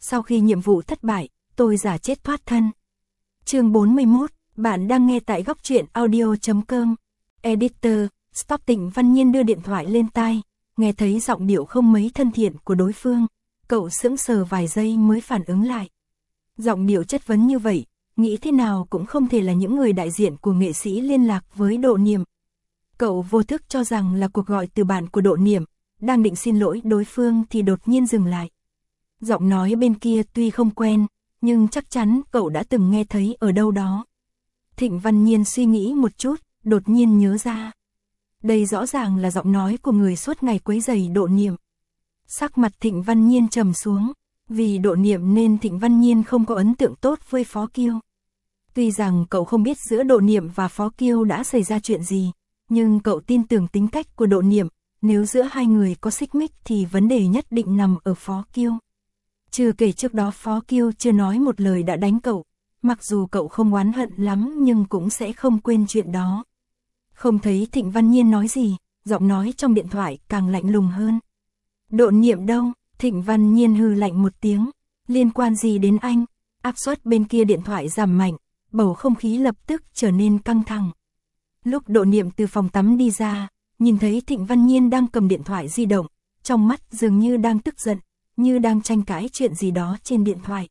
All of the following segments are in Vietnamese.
sau khi nhiệm vụ thất bại, tôi giả chết thoát thân. Chương 41, bạn đang nghe tại góc truyện audio.com. Editor, Stop. Trịnh Văn Nhiên đưa điện thoại lên tai, nghe thấy giọng điệu không mấy thân thiện của đối phương, cậu sững sờ vài giây mới phản ứng lại. Giọng điệu chất vấn như vậy, nghĩ thế nào cũng không thể là những người đại diện của nghệ sĩ liên lạc với Độ Niệm. Cậu vô thức cho rằng là cuộc gọi từ bạn của Độ Niệm, đang định xin lỗi đối phương thì đột nhiên dừng lại. Giọng nói bên kia tuy không quen, nhưng chắc chắn cậu đã từng nghe thấy ở đâu đó. Trịnh Văn Nhiên suy nghĩ một chút, đột nhiên nhớ ra. Đây rõ ràng là giọng nói của người suốt ngày quấy rầy Độ Niệm. Sắc mặt Trịnh Văn Nhiên trầm xuống, vì Độ Niệm nên Trịnh Văn Nhiên không có ấn tượng tốt với Phó Kiêu. Tuy rằng cậu không biết giữa Độ Niệm và Phó Kiêu đã xảy ra chuyện gì, nhưng cậu tin tưởng tính cách của Độ Niệm, nếu giữa hai người có xích mích thì vấn đề nhất định nằm ở Phó Kiêu. Chưa kể trước đó Phó Kiêu chưa nói một lời đã đánh cậu, mặc dù cậu không oán hận lắm nhưng cũng sẽ không quên chuyện đó. Không thấy Trịnh Văn Nhiên nói gì, giọng nói trong điện thoại càng lạnh lùng hơn. Độ Niệm đâu? Trịnh Văn Nhiên hừ lạnh một tiếng, liên quan gì đến anh? Áp suất bên kia điện thoại giảm mạnh, bầu không khí lập tức trở nên căng thẳng. Lúc Độ Niệm từ phòng tắm đi ra, nhìn thấy Trịnh Văn Nhiên đang cầm điện thoại di động, trong mắt dường như đang tức giận, như đang tranh cãi chuyện gì đó trên điện thoại.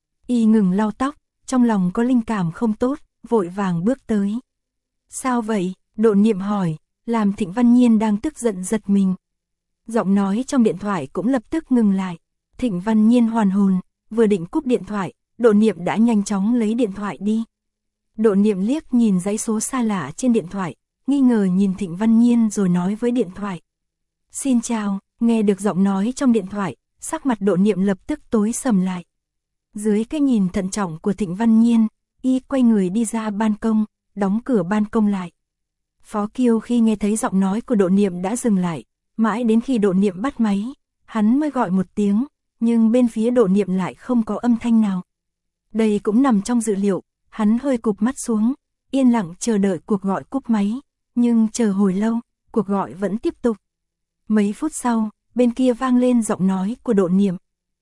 Y ngừng lau tóc, trong lòng có linh cảm không tốt, vội vàng bước tới. Sao vậy? Độ Niệm hỏi, làm Trịnh Văn Nhiên đang tức giận giật mình. Giọng nói trong điện thoại cũng lập tức ngừng lại. Trịnh Văn Nhiên hoàn hồn, vừa định cúp điện thoại, Độ Niệm đã nhanh chóng lấy điện thoại đi. Độ Niệm liếc nhìn dãy số xa lạ trên điện thoại, nghi ngờ nhìn Trịnh Văn Nhiên rồi nói với điện thoại. Xin chào, nghe được giọng nói trong điện thoại, sắc mặt Độ Niệm lập tức tối sầm lại. Dưới cái nhìn thận trọng của Trịnh Văn Nhiên, y quay người đi ra ban công, đóng cửa ban công lại. Phó Kiêu khi nghe thấy giọng nói của Độ Niệm đã dừng lại, mãi đến khi Độ Niệm bắt máy, hắn mới gọi một tiếng, nhưng bên phía Độ Niệm lại không có âm thanh nào. Đây cũng nằm trong dự liệu, hắn hơi cụp mắt xuống, yên lặng chờ đợi cuộc gọi cúp máy, nhưng chờ hồi lâu, cuộc gọi vẫn tiếp tục. Mấy phút sau, bên kia vang lên giọng nói của Độ Niệm.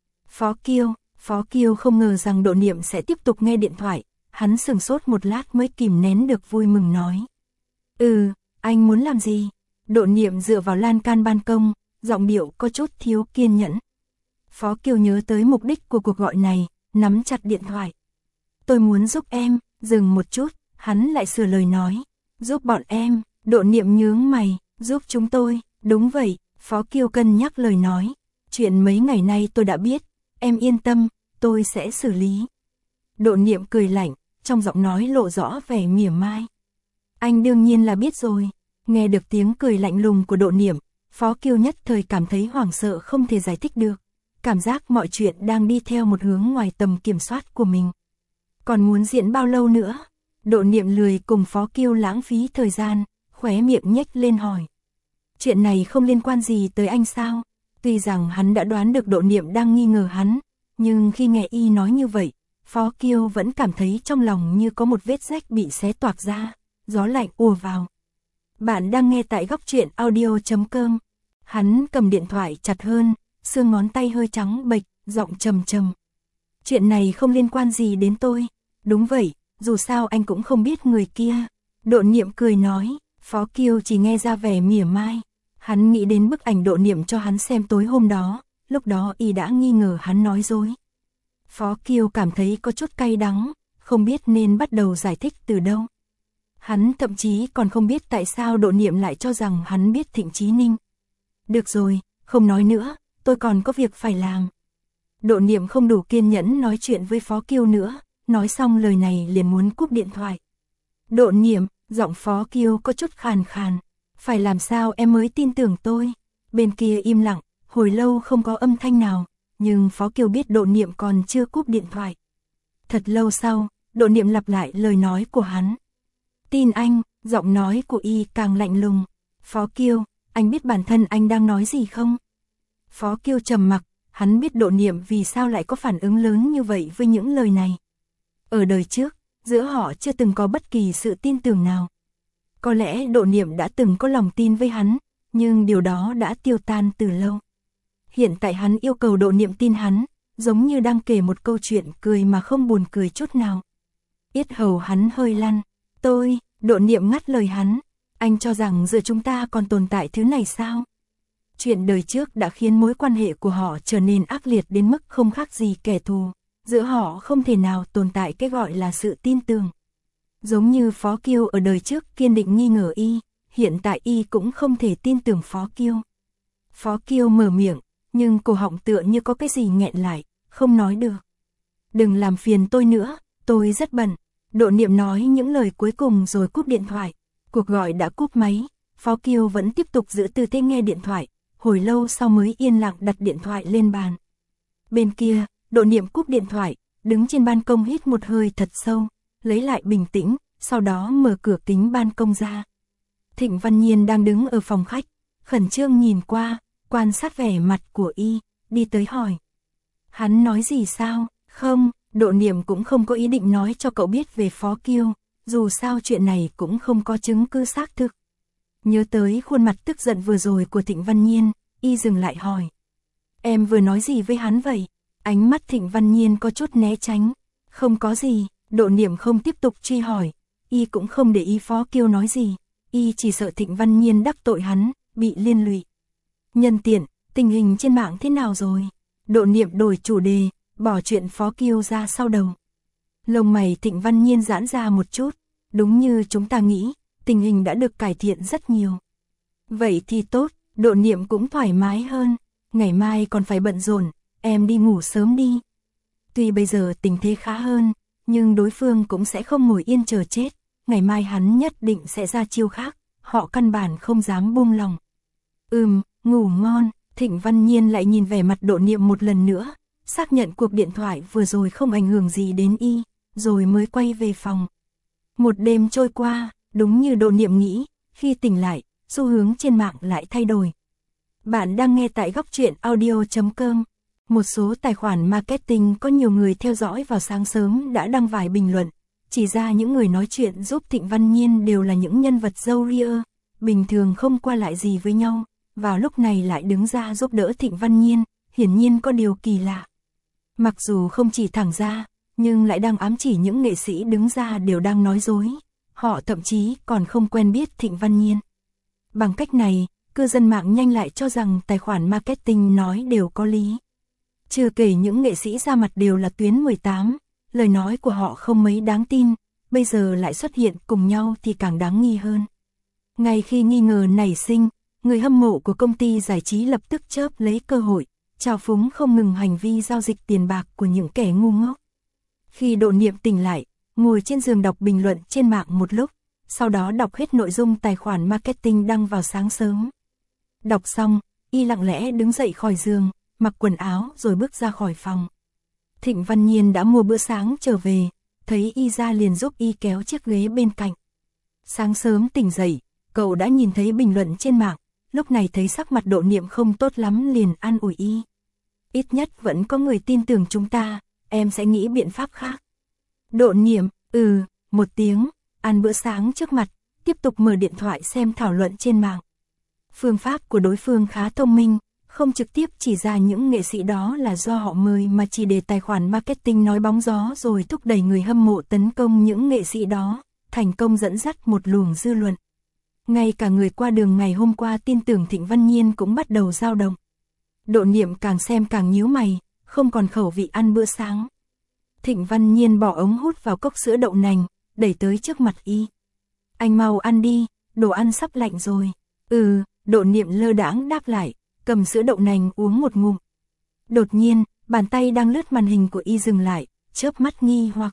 Phó Kiêu không ngờ rằng Độ Niệm sẽ tiếp tục nghe điện thoại, hắn sửng sốt một lát mới kìm nén được vui mừng nói. Anh muốn làm gì? Độ Niệm dựa vào lan can ban công, giọng điệu có chút thiếu kiên nhẫn. Phó Kiêu nhớ tới mục đích của cuộc gọi này, nắm chặt điện thoại. Tôi muốn giúp em, dừng một chút, hắn lại sửa lời nói. Giúp bọn em, Độ Niệm nhướng mày, giúp chúng tôi, đúng vậy, Phó Kiêu cân nhắc lời nói. Chuyện mấy ngày nay tôi đã biết, em yên tâm, tôi sẽ xử lý. Độ Niệm cười lạnh, trong giọng nói lộ rõ vẻ mỉa mai. Anh đương nhiên là biết rồi. Nghe được tiếng cười lạnh lùng của Độ Niệm, Phó Kiêu nhất thời cảm thấy hoảng sợ không thể giải thích được. Cảm giác mọi chuyện đang đi theo một hướng ngoài tầm kiểm soát của mình. Còn muốn diễn bao lâu nữa? Độ Niệm lười cùng Phó Kiêu lãng phí thời gian, khóe miệng nhếch lên hỏi. Chuyện này không liên quan gì tới anh sao? Tuy rằng hắn đã đoán được Độ Niệm đang nghi ngờ hắn, nhưng khi nghe y nói như vậy, Phó Kiêu vẫn cảm thấy trong lòng như có một vết rách bị xé toạc ra, gió lạnh ùa vào. Bạn đang nghe tại góc truyện audio.com. Hắn cầm điện thoại chặt hơn, xương ngón tay hơi trắng bệch, giọng trầm trầm. Chuyện này không liên quan gì đến tôi. Đúng vậy, dù sao anh cũng không biết người kia. Độ Niệm cười nói, Phó Kiêu chỉ nghe ra vẻ mỉa mai. Hắn nghĩ đến bức ảnh Độ Niệm cho hắn xem tối hôm đó, lúc đó y đã nghi ngờ hắn nói dối. Phó Kiêu cảm thấy có chút cay đắng, không biết nên bắt đầu giải thích từ đâu. Hắn thậm chí còn không biết tại sao Độ Niệm lại cho rằng hắn biết Trịnh Chí Ninh. Được rồi, không nói nữa, tôi còn có việc phải làm. Độ Niệm không đủ kiên nhẫn nói chuyện với Phó Kiêu nữa, nói xong lời này liền muốn cúp điện thoại. Độ Niệm, giọng Phó Kiêu có chút khàn khàn, phải làm sao em mới tin tưởng tôi? Bên kia im lặng, hồi lâu không có âm thanh nào, nhưng Phó Kiêu biết Độ Niệm còn chưa cúp điện thoại. Thật lâu sau, Độ Niệm lặp lại lời nói của hắn. Tin anh, giọng nói của y càng lạnh lùng. Phó Kiêu, anh biết bản thân anh đang nói gì không? Phó Kiêu trầm mặc, hắn biết Độ Niệm vì sao lại có phản ứng lớn như vậy với những lời này. Ở đời trước, giữa họ chưa từng có bất kỳ sự tin tưởng nào. Có lẽ Độ Niệm đã từng có lòng tin với hắn, nhưng điều đó đã tiêu tan từ lâu. Hiện tại hắn yêu cầu Độ Niệm tin hắn, giống như đang kể một câu chuyện cười mà không buồn cười chút nào. Yết hầu hắn hơi lăn. Độ Niệm ngắt lời hắn. Anh cho rằng giữa chúng ta còn tồn tại thứ này sao? Chuyện đời trước đã khiến mối quan hệ của họ trở nên ác liệt đến mức không khác gì kẻ thù. Giữa họ không thể nào tồn tại cái gọi là sự tin tưởng. Giống như Phó Kiêu ở đời trước kiên định nghi ngờ y, hiện tại y cũng không thể tin tưởng Phó Kiêu. Phó Kiêu mở miệng, nhưng cổ họng tựa như có cái gì nghẹn lại, không nói được. Đừng làm phiền tôi nữa, tôi rất bận. Độ Niệm nói những lời cuối cùng rồi cúp điện thoại. Cuộc gọi đã cúp máy, Phó Kiêu vẫn tiếp tục giữ tư thế nghe điện thoại, hồi lâu sau mới yên lặng đặt điện thoại lên bàn. Bên kia, Độ Niệm cúp điện thoại, đứng trên ban công hít một hơi thật sâu, lấy lại bình tĩnh, sau đó mở cửa kính ban công ra. Thịnh Văn Nhiên đang đứng ở phòng khách, khẩn trương nhìn qua, quan sát vẻ mặt của y, đi tới hỏi. Hắn nói gì sao? Không, Độ Niệm cũng không có ý định nói cho cậu biết về Phó Kiêu, dù sao chuyện này cũng không có chứng cứ xác thực. Nhớ tới khuôn mặt tức giận vừa rồi của Thịnh Văn Nhiên, y dừng lại hỏi. Em vừa nói gì với hắn vậy? Ánh mắt Thịnh Văn Nhiên có chút né tránh. Không có gì, Độ Niệm không tiếp tục truy hỏi, y cũng không để ý Phó Kiêu nói gì, y chỉ sợ Thịnh Văn Nhiên đắc tội hắn, bị liên lụy. Nhân tiện, tình hình trên mạng thế nào rồi? Độ Niệm đổi chủ đề, bỏ chuyện Phó Kiêu ra sau đầu. Lông mày Thịnh Văn Nhiên giãn ra một chút, đúng như chúng ta nghĩ, tình hình đã được cải thiện rất nhiều. Vậy thì tốt, Độ Niệm cũng thoải mái hơn, ngày mai còn phải bận rộn, em đi ngủ sớm đi. Tuy bây giờ tình thế khá hơn, nhưng đối phương cũng sẽ không ngồi yên chờ chết, ngày mai hắn nhất định sẽ ra chiêu khác, họ căn bản không dám buông lòng. Ngủ ngon. Thịnh Văn Nhiên lại nhìn vẻ mặt Độ Niệm một lần nữa, xác nhận cuộc điện thoại vừa rồi không ảnh hưởng gì đến y, rồi mới quay về phòng. Một đêm trôi qua, đúng như Độ Niệm nghĩ, khi tỉnh lại, xu hướng trên mạng lại thay đổi. Bạn đang nghe tại Góc Truyện Audio.com. Một số tài khoản marketing có nhiều người theo dõi vào sáng sớm đã đăng vài bình luận, chỉ ra những người nói chuyện giúp Thịnh Văn Nhiên đều là những nhân vật râu ria, bình thường không qua lại gì với nhau, vào lúc này lại đứng ra giúp đỡ Thịnh Văn Nhiên, hiển nhiên có điều kỳ lạ. Mặc dù không chỉ thẳng ra, nhưng lại đang ám chỉ những nghệ sĩ đứng ra đều đang nói dối, họ thậm chí còn không quen biết Thịnh Văn Nhiên. Bằng cách này, cư dân mạng nhanh lại cho rằng tài khoản marketing nói đều có lý. Chưa kể những nghệ sĩ ra mặt đều là tuyến 18, lời nói của họ không mấy đáng tin, bây giờ lại xuất hiện cùng nhau thì càng đáng nghi hơn. Ngay khi nghi ngờ nảy sinh, người hâm mộ của công ty giải trí lập tức chớp lấy cơ hội, trào phúng không ngừng hành vi giao dịch tiền bạc của những kẻ ngu ngốc. Khi Độ Niệm tỉnh lại, ngồi trên giường đọc bình luận trên mạng một lúc, sau đó đọc hết nội dung tài khoản marketing đăng vào sáng sớm. Đọc xong, y lặng lẽ đứng dậy khỏi giường, mặc quần áo rồi bước ra khỏi phòng. Thịnh Văn Nhiên đã mua bữa sáng trở về, thấy y ra liền giúp y kéo chiếc ghế bên cạnh. Sáng sớm tỉnh dậy, cậu đã nhìn thấy bình luận trên mạng, lúc này thấy sắc mặt Độ Niệm không tốt lắm liền an ủi y. Ít nhất vẫn có người tin tưởng chúng ta, em sẽ nghĩ biện pháp khác. Độ Niệm, một tiếng, ăn bữa sáng trước mặt, tiếp tục mở điện thoại xem thảo luận trên mạng. Phương pháp của đối phương khá thông minh, không trực tiếp chỉ ra những nghệ sĩ đó là do họ mời mà chỉ để tài khoản marketing nói bóng gió rồi thúc đẩy người hâm mộ tấn công những nghệ sĩ đó, thành công dẫn dắt một luồng dư luận. Ngay cả người qua đường ngày hôm qua tin tưởng Thịnh Văn Nhiên cũng bắt đầu dao động. Độ Niệm càng xem càng nhíu mày, không còn khẩu vị ăn bữa sáng. Thịnh Văn Nhiên bỏ ống hút vào cốc sữa đậu nành, đẩy tới trước mặt y. Anh mau ăn đi, đồ ăn sắp lạnh rồi. Độ Niệm lơ đãng đáp lại, cầm sữa đậu nành uống một ngụm. Đột nhiên, bàn tay đang lướt màn hình của y dừng lại, chớp mắt nghi hoặc.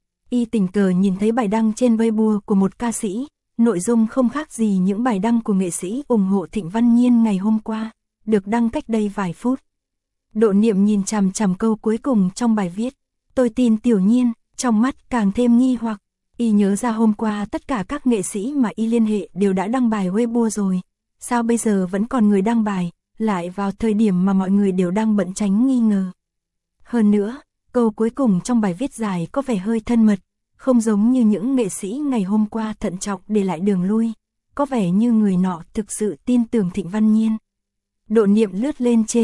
Y tình cờ nhìn thấy bài đăng trên Weibo của một ca sĩ, nội dung không khác gì những bài đăng của nghệ sĩ ủng hộ Thịnh Văn Nhiên ngày hôm qua, được đăng cách đây vài phút. Độ Niệm nhìn chằm chằm câu cuối cùng trong bài viết, tôi tin Tiểu Nhiên, trong mắt càng thêm nghi hoặc. Y nhớ ra hôm qua tất cả các nghệ sĩ mà y liên hệ đều đã đăng bài Weibo rồi, sao bây giờ vẫn còn người đăng bài, lại vào thời điểm mà mọi người đều đang bận tránh nghi ngờ. Hơn nữa, câu cuối cùng trong bài viết dài có vẻ hơi thân mật, không giống như những nghệ sĩ ngày hôm qua thận trọng để lại đường lui, có vẻ như người nọ thực sự tin tưởng Thịnh Văn Nhiên. Độ Niệm lướt lên trên,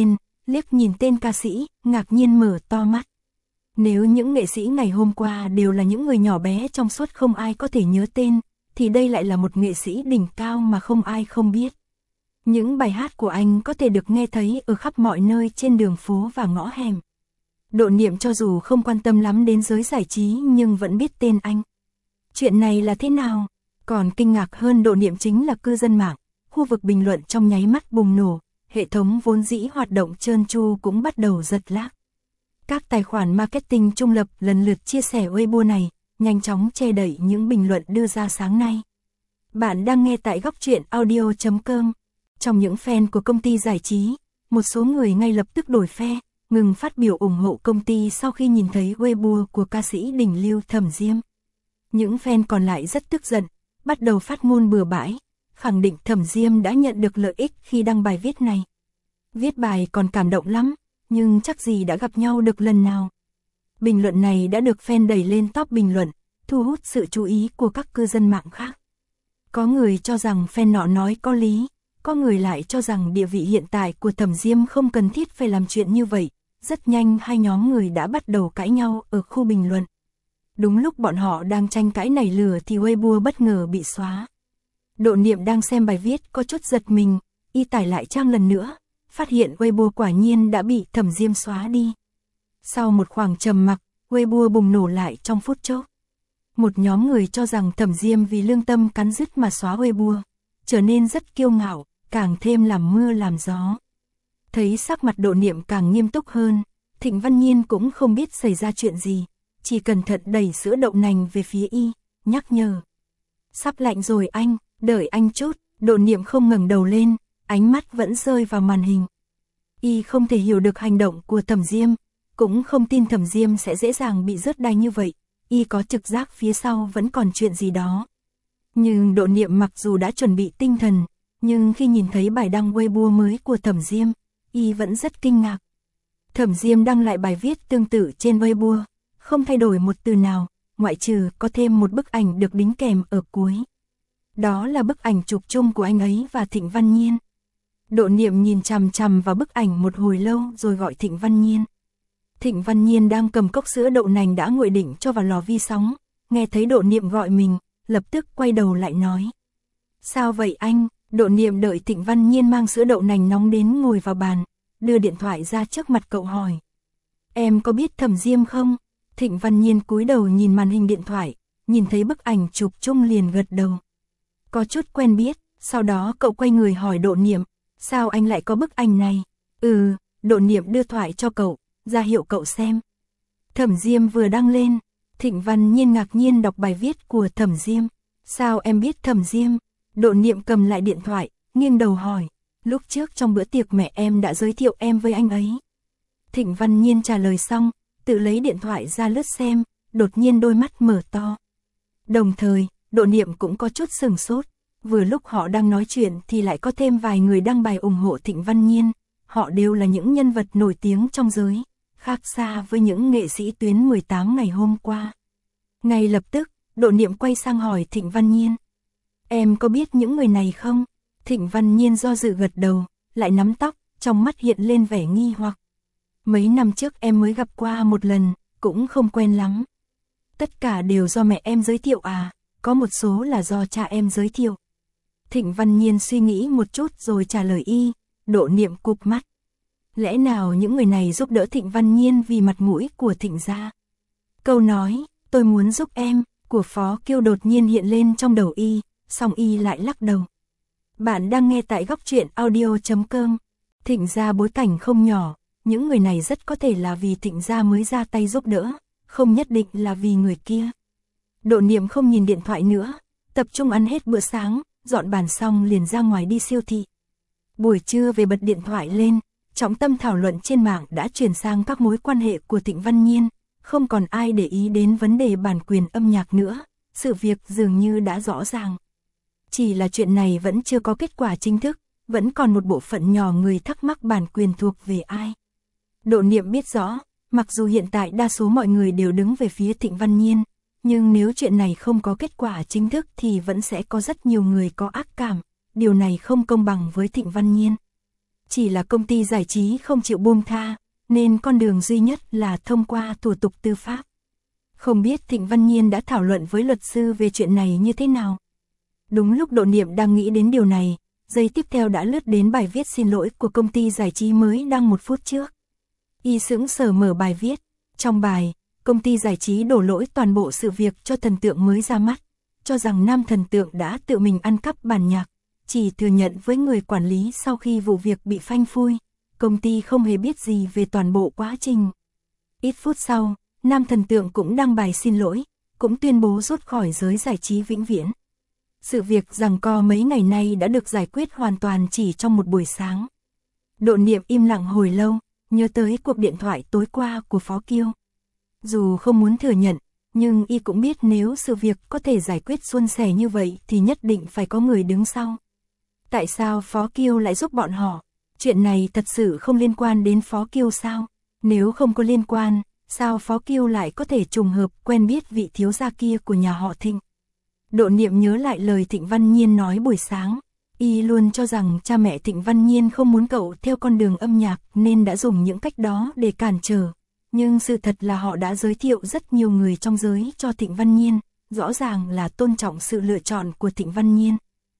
liếc nhìn tên ca sĩ, ngạc nhiên mở to mắt. Nếu những nghệ sĩ ngày hôm qua đều là những người nhỏ bé trong suốt không ai có thể nhớ tên, thì đây lại là một nghệ sĩ đỉnh cao mà không ai không biết. Những bài hát của anh có thể được nghe thấy ở khắp mọi nơi trên đường phố và ngõ hẻm. Độ Niệm cho dù không quan tâm lắm đến giới giải trí nhưng vẫn biết tên anh. Chuyện này là thế nào? Còn kinh ngạc hơn Độ Niệm chính là cư dân mạng. Khu vực bình luận trong nháy mắt bùng nổ, hệ thống vốn dĩ hoạt động trơn tru cũng bắt đầu giật lag. Các tài khoản marketing trung lập lần lượt chia sẻ Weibo này, nhanh chóng che đậy những bình luận đưa ra sáng nay. Bạn đang nghe tại góc truyện audio.com. Trong những fan của công ty giải trí, một số người ngay lập tức đổi phe, ngừng phát biểu ủng hộ công ty sau khi nhìn thấy Weibo của ca sĩ đỉnh lưu Thẩm Diêm. Những fan còn lại rất tức giận, bắt đầu phát ngôn bừa bãi, khẳng định Thẩm Diêm đã nhận được lợi ích khi đăng bài viết này. Viết bài còn cảm động lắm, nhưng chắc gì đã gặp nhau được lần nào. Bình luận này đã được fan đẩy lên top bình luận, thu hút sự chú ý của các cư dân mạng khác. Có người cho rằng fan nọ nói có lý, có người lại cho rằng địa vị hiện tại của Thẩm Diêm không cần thiết phải làm chuyện như vậy. Rất nhanh hai nhóm người đã bắt đầu cãi nhau ở khu bình luận. Đúng lúc bọn họ đang tranh cãi nảy lửa thì Weibo bất ngờ bị xóa. Độ Niệm đang xem bài viết có chút giật mình, y tải lại trang lần nữa, phát hiện Weibo quả nhiên đã bị Thẩm Diêm xóa đi. Sau một khoảng trầm mặc, Weibo bùng nổ lại trong phút chốc. Một nhóm người cho rằng Thẩm Diêm vì lương tâm cắn rứt mà xóa Weibo, trở nên rất kiêu ngạo, càng thêm làm mưa làm gió. Thấy sắc mặt Độ Niệm càng nghiêm túc hơn, Thịnh Văn Nhiên cũng không biết xảy ra chuyện gì, chỉ cẩn thận đẩy sữa đậu nành về phía y, nhắc nhở. Sắp lạnh rồi anh, đợi anh chút. Độ Niệm không ngẩng đầu lên, ánh mắt vẫn rơi vào màn hình. Y không thể hiểu được hành động của Thẩm Diêm, cũng không tin Thẩm Diêm sẽ dễ dàng bị rớt đai như vậy, y có trực giác phía sau vẫn còn chuyện gì đó. Nhưng Độ Niệm mặc dù đã chuẩn bị tinh thần, nhưng khi nhìn thấy bài đăng Weibo mới của Thẩm Diêm, y vẫn rất kinh ngạc. Thẩm Diêm đăng lại bài viết tương tự trên Weibo, không thay đổi một từ nào, ngoại trừ có thêm một bức ảnh được đính kèm ở cuối. Đó là bức ảnh chụp chung của anh ấy và Thịnh Văn Nhiên. Độ Niệm nhìn chằm chằm vào bức ảnh một hồi lâu rồi gọi Thịnh Văn Nhiên. Thịnh Văn Nhiên đang cầm cốc sữa đậu nành đã nguội định cho vào lò vi sóng, nghe thấy Độ Niệm gọi mình, lập tức quay đầu lại nói. Sao vậy anh? Độ Niệm đợi Thịnh Văn Nhiên mang sữa đậu nành nóng đến ngồi vào bàn, đưa điện thoại ra trước mặt cậu hỏi. Em có biết Thẩm Diêm không? Thịnh Văn Nhiên cúi đầu nhìn màn hình điện thoại, nhìn thấy bức ảnh chụp chung liền gật đầu. Có chút quen biết, sau đó cậu quay người hỏi Độ Niệm, sao anh lại có bức ảnh này? Độ Niệm đưa thoại cho cậu, ra hiệu cậu xem. Thẩm Diêm vừa đăng lên, Thịnh Văn Nhiên ngạc nhiên đọc bài viết của Thẩm Diêm. Sao em biết Thẩm Diêm? Độ Niệm cầm lại điện thoại, nghiêng đầu hỏi. Lúc trước trong bữa tiệc mẹ em đã giới thiệu em với anh ấy. Thịnh Văn Nhiên trả lời xong, tự lấy điện thoại ra lướt xem, đột nhiên đôi mắt mở to. Đồng thời, Độ Niệm cũng có chút sừng sốt. Vừa lúc họ đang nói chuyện thì lại có thêm vài người đăng bài ủng hộ Thịnh Văn Nhiên. Họ đều là những nhân vật nổi tiếng trong giới, khác xa với những nghệ sĩ tuyến 18 ngày hôm qua. Ngay lập tức, Độ Niệm quay sang hỏi Thịnh Văn Nhiên. Em có biết những người này không? Thịnh Văn Nhiên do dự gật đầu, lại nắm tóc, trong mắt hiện lên vẻ nghi hoặc. Mấy năm trước em mới gặp qua một lần, cũng không quen lắm. Tất cả đều do mẹ em giới thiệu à, có một số là do cha em giới thiệu. Thịnh Văn Nhiên suy nghĩ một chút rồi trả lời y. Độ Niệm cụp mắt. Lẽ nào những người này giúp đỡ Thịnh Văn Nhiên vì mặt mũi của Thịnh gia? Câu nói, tôi muốn giúp em, của Phó Kiêu đột nhiên hiện lên trong đầu y, song y lại lắc đầu. Bạn đang nghe tại góc truyện audio.com. Thịnh gia bối cảnh không nhỏ, những người này rất có thể là vì Thịnh gia mới ra tay giúp đỡ, không nhất định là vì người kia. Độ Niệm không nhìn điện thoại nữa, tập trung ăn hết bữa sáng, dọn bàn xong liền ra ngoài đi siêu thị. Buổi trưa về bật điện thoại lên, trọng tâm thảo luận trên mạng đã chuyển sang các mối quan hệ của Thịnh Văn Nhiên, không còn ai để ý đến vấn đề bản quyền âm nhạc nữa, sự việc dường như đã rõ ràng. Chỉ là chuyện này vẫn chưa có kết quả chính thức, vẫn còn một bộ phận nhỏ người thắc mắc bản quyền thuộc về ai. Độ Niệm biết rõ, mặc dù hiện tại đa số mọi người đều đứng về phía Thịnh Văn Nhiên, nhưng nếu chuyện này không có kết quả chính thức thì vẫn sẽ có rất nhiều người có ác cảm, điều này không công bằng với Thịnh Văn Nhiên. Chỉ là công ty giải trí không chịu buông tha, nên con đường duy nhất là thông qua thủ tục tư pháp. Không biết Thịnh Văn Nhiên đã thảo luận với luật sư về chuyện này như thế nào. Đúng lúc Độ Niệm đang nghĩ đến điều này, giây tiếp theo đã lướt đến bài viết xin lỗi của công ty giải trí mới đăng 1 phút trước. Y sững sờ mở bài viết. Trong bài, công ty giải trí đổ lỗi toàn bộ sự việc cho thần tượng mới ra mắt, cho rằng nam thần tượng đã tự mình ăn cắp bản nhạc, chỉ thừa nhận với người quản lý sau khi vụ việc bị phanh phui, công ty không hề biết gì về toàn bộ quá trình. Ít phút sau, nam thần tượng cũng đăng bài xin lỗi, cũng tuyên bố rút khỏi giới giải trí vĩnh viễn. Sự việc giằng co mấy ngày nay đã được giải quyết hoàn toàn chỉ trong một buổi sáng. Độ Niệm im lặng hồi lâu, nhớ tới cuộc điện thoại tối qua của Phó Kiêu. Dù không muốn thừa nhận, nhưng y cũng biết nếu sự việc có thể giải quyết suôn sẻ như vậy thì nhất định phải có người đứng sau. Tại sao Phó Kiêu lại giúp bọn họ? Chuyện này thật sự không liên quan đến Phó Kiêu sao? Nếu không có liên quan, sao Phó Kiêu lại có thể trùng hợp quen biết vị thiếu gia kia của nhà họ Thịnh? Độ Niệm nhớ lại lời Thịnh Văn Nhiên nói buổi sáng. Y luôn cho rằng cha mẹ Thịnh Văn Nhiên không muốn cậu theo con đường âm nhạc nên đã dùng những cách đó để cản trở. Nhưng sự thật là họ đã giới thiệu rất nhiều người trong giới cho Thịnh Văn Nhiên, rõ ràng là tôn trọng sự lựa chọn của Thịnh Văn Nhiên.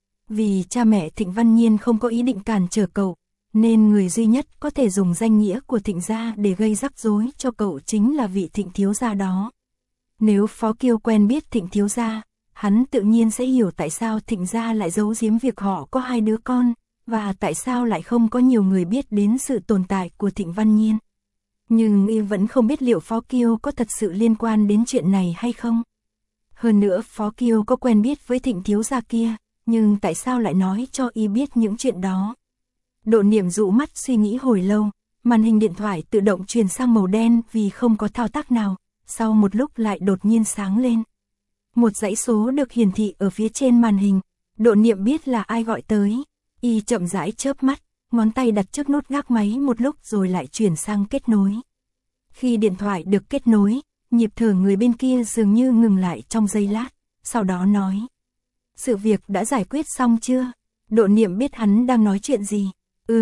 Vì cha mẹ Thịnh Văn Nhiên không có ý định cản trở cậu, nên người duy nhất có thể dùng danh nghĩa của Thịnh gia để gây rắc rối cho cậu chính là vị Thịnh thiếu gia đó. Nếu Phó Kiêu quen biết Thịnh thiếu gia, hắn tự nhiên sẽ hiểu tại sao Thịnh gia lại giấu giếm việc họ có 2 đứa con, và tại sao lại không có nhiều người biết đến sự tồn tại của Thịnh Văn Nhiên. Nhưng y vẫn không biết liệu Phó Kiêu có thật sự liên quan đến chuyện này hay không. Hơn nữa Phó Kiêu có quen biết với Thịnh thiếu gia kia, nhưng tại sao lại nói cho y biết những chuyện đó. Độ Niệm dụ mắt suy nghĩ hồi lâu, màn hình điện thoại tự động chuyển sang màu đen vì không có thao tác nào, sau một lúc lại đột nhiên sáng lên. Một dãy số được hiển thị ở phía trên màn hình, Độ Niệm biết là ai gọi tới, y chậm rãi chớp mắt, ngón tay đặt trước nút gác máy một lúc rồi lại chuyển sang kết nối. Khi điện thoại được kết nối, nhịp thở người bên kia dường như ngừng lại trong giây lát, sau đó nói. Sự việc đã giải quyết xong chưa? Độ Niệm biết hắn đang nói chuyện gì.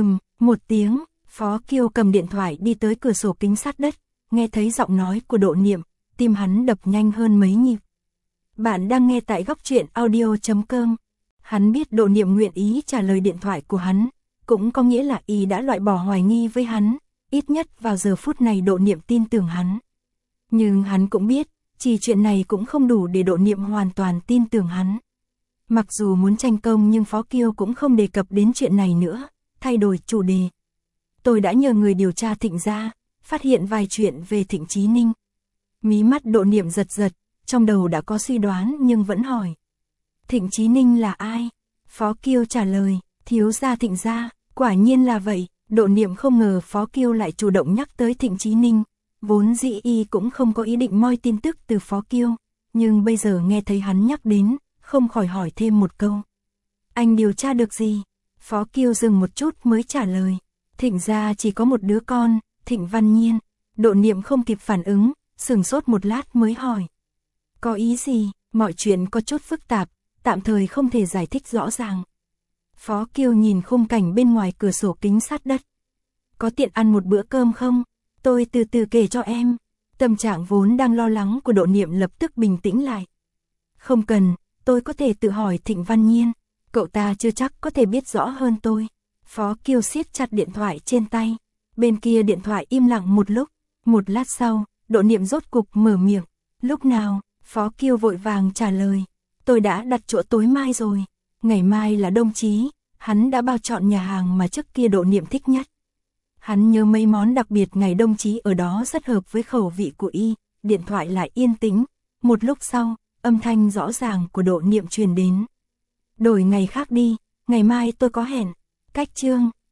Một tiếng, Phó Kiêu cầm điện thoại đi tới cửa sổ kính sát đất, nghe thấy giọng nói của Độ Niệm, tim hắn đập nhanh hơn mấy nhịp. Bạn đang nghe tại Góc Truyện Audio.com. Hắn biết Độ Niệm nguyện ý trả lời điện thoại của hắn, cũng có nghĩa là y đã loại bỏ hoài nghi với hắn, ít nhất vào giờ phút này Độ Niệm tin tưởng hắn. Nhưng hắn cũng biết, chỉ chuyện này cũng không đủ để Độ Niệm hoàn toàn tin tưởng hắn. Mặc dù muốn tranh công nhưng Phó Kiêu cũng không đề cập đến chuyện này nữa, thay đổi chủ đề. Tôi đã nhờ người điều tra Thịnh gia, phát hiện vài chuyện về Thịnh Chí Ninh. Mí mắt Độ Niệm giật giật, trong đầu đã có suy đoán nhưng vẫn hỏi. Thịnh Chí Ninh là ai? Phó Kiêu trả lời, thiếu gia Thịnh gia. Quả nhiên là vậy, Độ Niệm không ngờ Phó Kiêu lại chủ động nhắc tới Thịnh Chí Ninh. Vốn dĩ y cũng không có ý định moi tin tức từ Phó Kiêu, nhưng bây giờ nghe thấy hắn nhắc đến, không khỏi hỏi thêm một câu. Anh điều tra được gì? Phó Kiêu dừng một chút mới trả lời. Thịnh gia chỉ có một đứa con, Thịnh Văn Nhiên. Độ Niệm không kịp phản ứng, sửng sốt một lát mới hỏi. Có ý gì? Mọi chuyện có chút phức tạp, tạm thời không thể giải thích rõ ràng. Phó Kiêu nhìn khung cảnh bên ngoài cửa sổ kính sát đất. Có tiện ăn một bữa cơm không? Tôi từ từ kể cho em. Tâm trạng vốn đang lo lắng của Độ Niệm lập tức bình tĩnh lại. Không cần, tôi có thể tự hỏi Thịnh Văn Nhiên. Cậu ta chưa chắc có thể biết rõ hơn tôi. Phó Kiêu siết chặt điện thoại trên tay. Bên kia điện thoại im lặng một lúc. Một lát sau, Độ Niệm rốt cục mở miệng. Lúc nào? Phó Kiêu vội vàng trả lời. Tôi đã đặt chỗ tối mai rồi. Ngày mai là Đông Chí. Hắn đã bao chọn nhà hàng mà trước kia Độ Niệm thích nhất. Hắn nhớ mấy món đặc biệt ngày Đông Chí ở đó rất hợp với khẩu vị của y. Điện thoại lại yên tĩnh. Một lúc sau, âm thanh rõ ràng của Độ Niệm truyền đến. Đổi ngày khác đi, ngày mai tôi có hẹn. Cách chương.